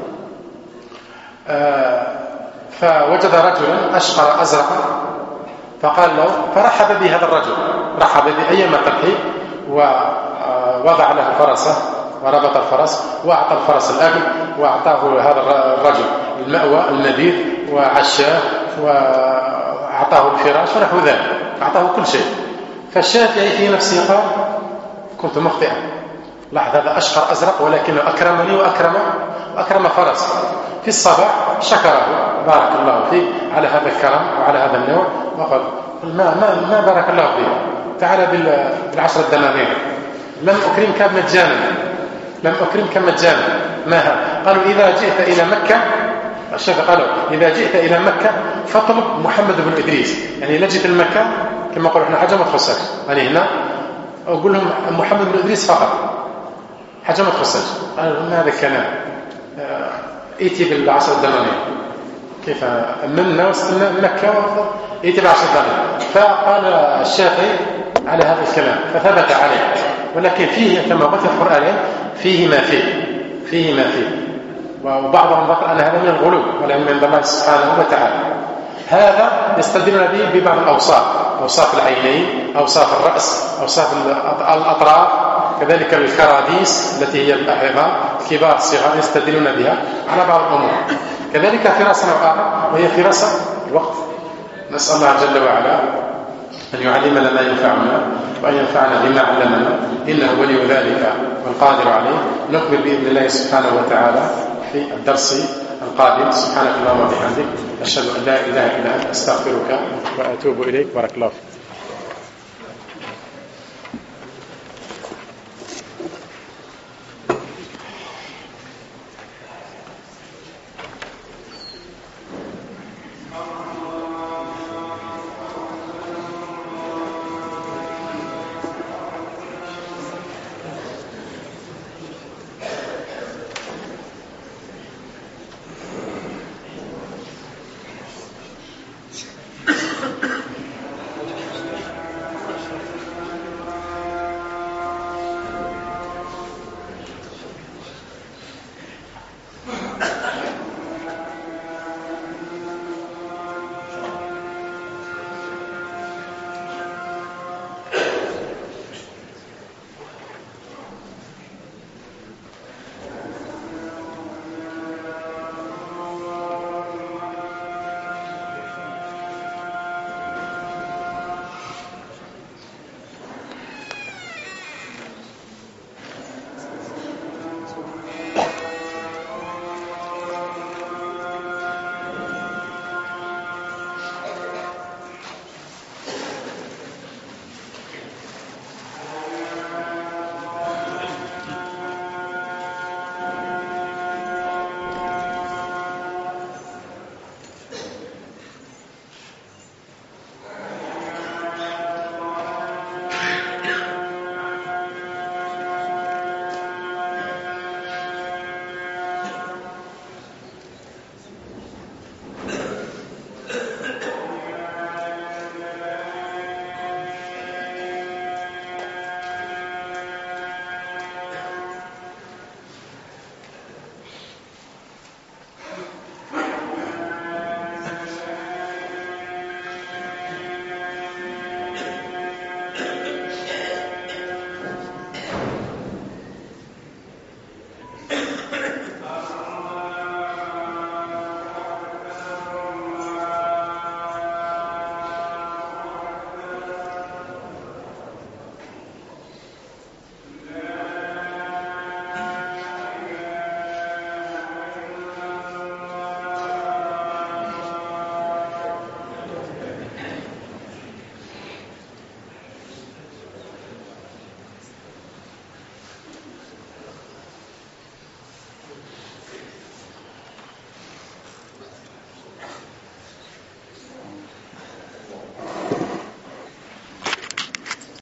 فوجد رجلا أشقر أزرق، فقال له فرحب بهذا الرجل، رحب بأيما ترحيب، ووضع له فرسه وربط الفرس وأعطى الفرس الأكل، وأعطاه هذا الرجل المأوى المبيت وعشاه وأعطاه الفراش ونحو ذلك، أعطاه كل شيء. فالشافعي في نفسه قال كنت مخطئا، لاحظ هذا أشقر أزرق ولكنه أكرمني وأكرم فرس. في الصباح شكره بارك الله فيه على هذا الكرم وعلى هذا النوع، وقال ما بارك الله فيه، تعال بالعشرة دنانير، لم أكرمك مجانا. ما هذا؟ قالوا إذا جئت إلى مكة، الشيخ قالوا إذا جئت إلى مكة فاطلب محمد بن إدريس، يعني لجئت المكة كما قالوا احنا حاجة ما تخصك، يعني هنا أقول لهم محمد بن إدريس فقط، حاجة ما تخصك. قالوا ما هذا الكلام، ائتي بالعشرة دنانير. كيف أمنا واستلنا مكة ائتي بالعشرة دنانير. فقال الشافعي على هذا الكلام فثبت عليه، ولكن فيه كما قلت في القرآن فيه ما فيه، وبعضهم ذكر أن هذا من الغلو والعلم عند الله سبحانه وتعالى. هذا يستدلون به ببعض الأوصاف، أوصاف العينين، أوصاف الرأس، أوصاف الأطراف، كذلك الكراديس التي هي العظام، كبار الصغار يستدلون بها على بعض الأمور. كذلك فراسة أخرى وهي فراسة الوقت. نسأل الله جل وعلا أن يعلمنا ما ينفعنا وأن ينفعنا بما علمنا، إنه ولي ذلك والقادر عليه. نكمل بإذن الله سبحانه وتعالى في الدرس القادم. سبحانك اللهم وبحمدك، أشهد أن لا إله إلا أنت، أستغفرك وأتوب إليك. بارك الله فيك.